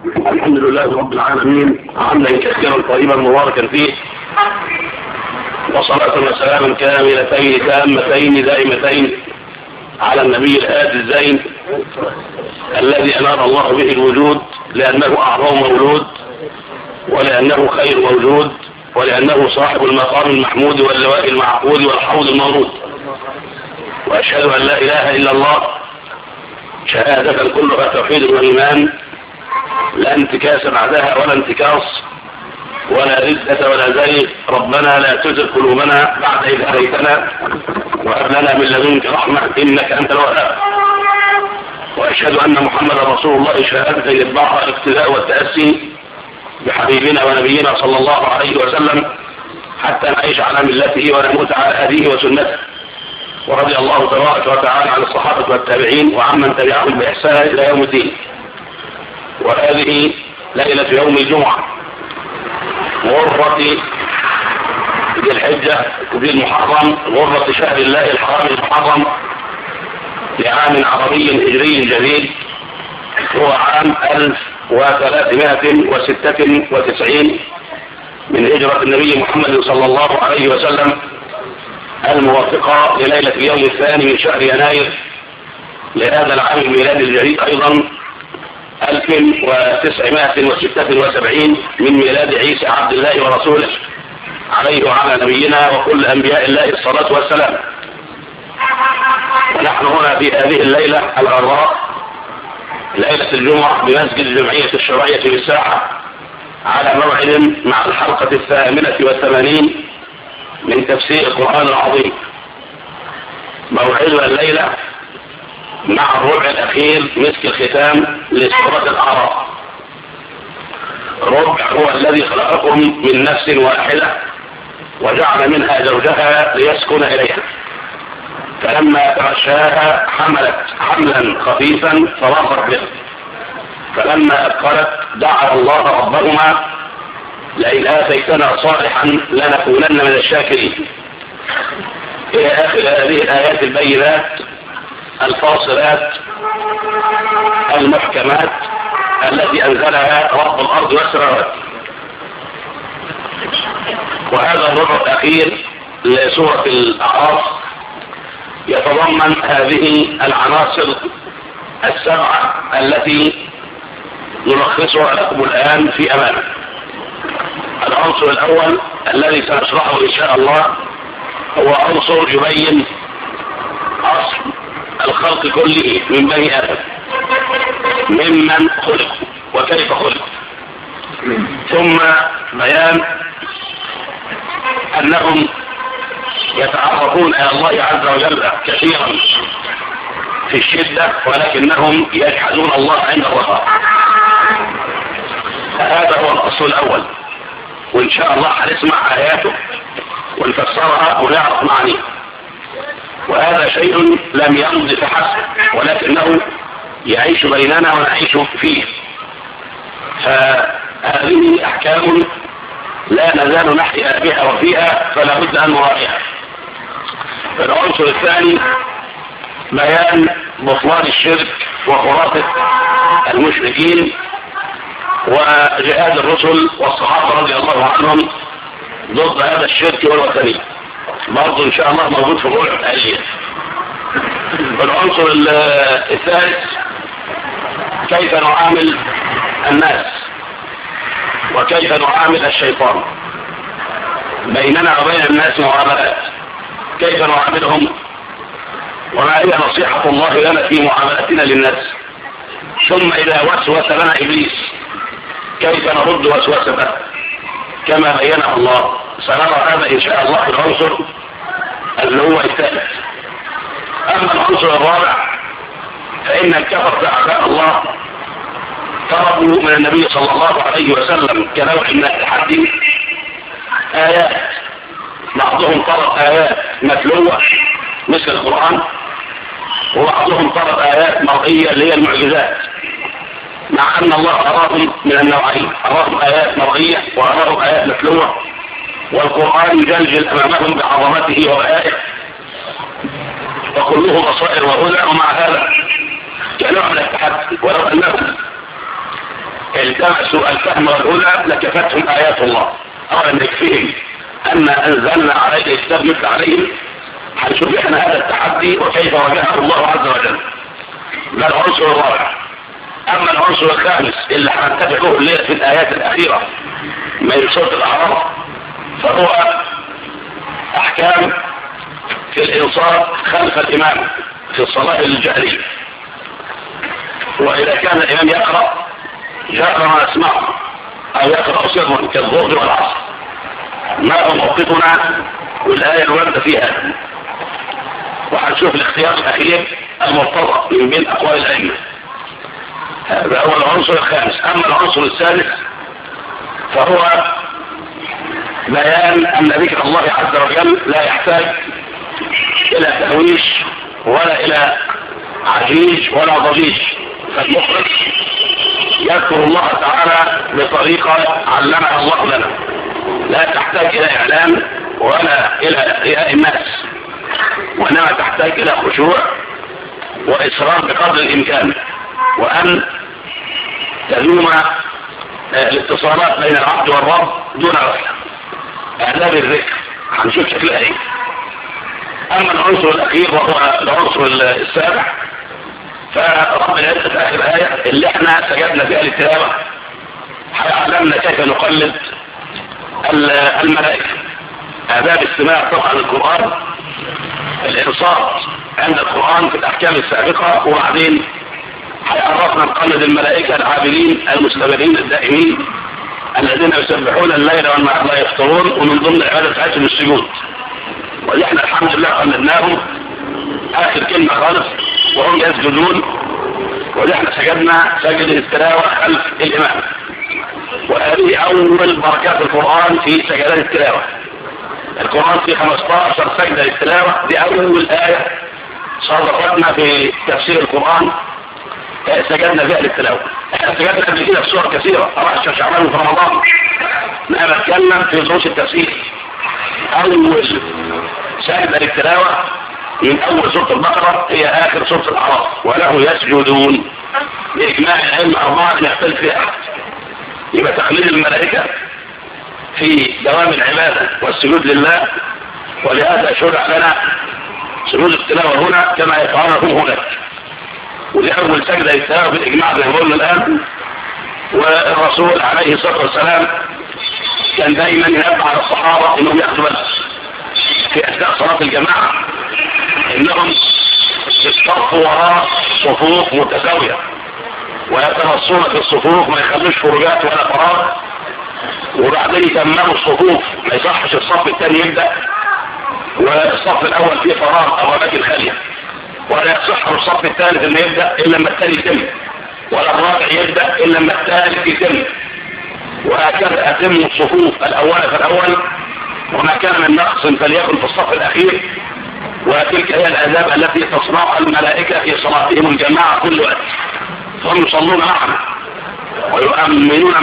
الحمد لله رب العالمين حمدا كثيرا طيبا مباركا فيه، وصلاة وسلاما كاملتين تامتين دائمتين على النبي الهادي الزين الذي أنار الله به الوجود، لأنه أعظم مولود، ولأنه خير موجود، ولأنه صاحب المقام المحمود واللواء المعقود والحوض المورود. وأشهد أن لا إله إلا الله شهادة كلها توحيد وإيمان، لا انتكاس بعدها ولا انتكاص ولا ردة ولا زيغ. ربنا لا تزغ قلوبنا بعد إذ هديتنا وهب لنا من لدنك رحمة إنك أنت الوهاب. وأشهد أن محمدا رسول الله شهادة يتبعها الاقتداء والتأسي بحبيبنا ونبينا صلى الله عليه وسلم حتى نعيش على ملته ونموت على هديه وسنته. ورضي الله تبارك وتعالى عن الصحابة والتابعين وعمن تبعهم بإحسان إلى يوم الدين. وهذه ليلة يوم الجمعة غرة ذي الحجة ذي المحرم، غرة شهر الله الحرام المحرم لعام عربي هجري جديد، هو عام 1396 من هجرة النبي محمد صلى الله عليه وسلم، الموافقة لليلة اليوم الثاني من شهر يناير لهذا العام الميلادي الجديد أيضا 1976 من ميلاد عيسى عبد الله ورسوله عليه وعلى نبينا وكل أنبياء الله الصلاة والسلام. ونحن هنا في هذه الليلة الغراء، ليلة الجمعة، بمسجد الجمعية الشرعية بالساحة، على موعد مع الحلقة 88 من تفسير القرآن العظيم. موعدنا الليلة مع الربع الأخير مسك الختام لسورة الأعراف. ربع هو الذي خلقكم من نفس واحدة وجعل منها زوجها ليسكن إليها، فلما تغشاها حملت حملا خفيفا فرافت به، فلما أثقلت دعا الله ربهما لئن آتيتنا صالحا لنكونن من الشاكرين، إلى آخر هذه الآيات البينات الفاصلات المحكمات التي أنزلها رب الأرض والسماوات. وهذا الربع الأخير لسورة الأعراف يتضمن هذه العناصر السبعة التي نلخصها لكم الآن في أمانة. العنصر الأول الذي سنشرحه إن شاء الله هو عنصر يبين أصل الخلق كله من بني آدم، ممن خلق وكيف خلق، ثم بيان أنهم يتعرفون إلى الله عز وجل كثيرا في الشدة ولكنهم يجحدون الله عند الرخاء. هذا هو الأصل الأول، وإن شاء الله هنسمع آياته ونفسرها ونعرف معانيها. وهذا شيء لم يمض فحسب ولكنه يعيش بيننا ونعيش فيه. فهذه أحكام لا نزال نحيا بها وفيها، فلا بد أن نراعيها. العنصر الثاني بيان بطلان الشرك وخرافة المشركين وجهاد الرسل والصحابة رضي الله عنهم ضد هذا الشرك والوثنية، برضو إن شاء الله موجود في الربع الآلية. العنصر الثالث كيف نعامل الناس وكيف نعامل الشيطان، بيننا وبين الناس معاملات، كيف نعاملهم وما هي نصيحة الله لنا في معاملتنا للناس. ثم إذا وسوس لنا إبليس كيف نرد وسوسته كما بينه الله. سنرى هذا إن شاء الله العنصر اللي هو الثالث. أما العنصر الرابع فإن الكفر أعداء الله طلبوا من النبي صلى الله عليه وسلم كنوع من التحدي آيات، بعضهم طلب آيات متلوة مثل القرآن، وبعضهم طلب آيات مرئية اللي هي المعجزات، مع أن الله أراهم من النوعين، أراهم آيات مرئية وأراهم آيات متلوة، والقرآن يجلجل أمامهم بعظمته وبآياته وكله بصائر وهدى. ومع هذا كنوع من التحدي، ولو أنهم التمسوا الفهم والهدى لكفتهم آيات الله. أولا يكفيهم أن أنزلنا عليك الكتاب مثل عليهم. هنشوف احنا هذا التحدي وكيف واجهه الله عز وجل. ده العنصر الرابع. أما العنصر الخامس اللي هنتفق له الليلة في الآيات الأخيرة من سورة الأعراف فهو أحكام في الإنصات خلف الإمام في الصلاة الجهرية. وإذا كان الإمام يقرأ جهرا ما نسمعه أو يقرأ سرا كالظهر والعصر ما هو موقفنا والآية الواردة فيها. وهنشوف الاختيار الأخير المرتضى من بين أقوال الأئمة. هذا هو العنصر الخامس. أما العنصر السادس فهو بيان أن ذكر الله عز وجل لا يحتاج إلى تهويش ولا إلى عجيج ولا ضجيج. فالمخرج يذكر الله تعالى بطريقة علمها الله لنا لا تحتاج إلى إعلان ولا إلى رياء الناس، وإنما تحتاج إلى خشوع وإصرار بقدر الإمكان، وأن تدوم الاتصالات بين العبد والرب دون غفلة. آداب الذكر هنشوف شكلها ايه. أما العنصر الأخير وهو العنصر السابع فرب العزة في آخر آية اللي احنا سجدنا فيها للتلاوة هيعلمنا كيف نقلد الملائكة. آداب استماع طبعا القرآن، الإنصات عند القرآن في الأحكام السابقة، وبعدين هيعرفنا نقلد الملائكة العابدين المستمرين الدائمين الذين يسبحون الليل والنهار لا يفطرون، ومن ضمن العبادة بتاعتهم السجود. ودي احنا الحمد لله قلدناهم آخر كلمة خالص وهم يسجدون، ودي احنا سجدنا سجد التلاوة خلف الإمام. وهذه أول بركات القرآن في سجدات التلاوة. القرآن فيه 15 سجدة للتلاوة. دي أول آية صادفتنا في تفسير القرآن سجدنا فيها للتلاوة. احنا سجدنا قبل كده في سور كثيرة 14 شعبان في رمضان. أنا بتكلم في دروس التفسير. أول سجدة للتلاوة من أول سورة البقرة هي آخر سورة الأعراف، وله يسجدون بإجماع العلم 4 يختلف فيها أحد. يبقى تقليد الملائكة في دوام العبادة والسجود لله، ولهذا شرع لنا سجود التلاوة هنا كما يفعلهم هناك. ودي أول سجدة للتلاوة بالإجماع زي ما قلنا الآن. والرسول عليه الصلاة والسلام كان دائما ينبه على الصحابة إنهم ياخذوا بالهم في أثناء صلاة الجماعة إنهم يصطفوا وراء صفوف متساوية ويتنصون في الصفوف، ما يخلوش فروجات ولا فراغ، وبعدين يتمموا الصفوف. ما يصحش الصف الثاني يبدأ والصف الأول فيه فراغ أو أماكن خالية، ولا يصح الصف الثالث إنه يبدأ إلا لما الثاني يتم، ولا الرابع يبدأ إلا لما الثالث يتم، وهكذا أتم الصفوف الأول فالأول، وما كان من نقص فليكن في الصف الأخير. وتلك هي الآداب التي تصنعها الملائكة في صلاتهم الجماعة كل وقت. هم يصلون معنا ويؤمنون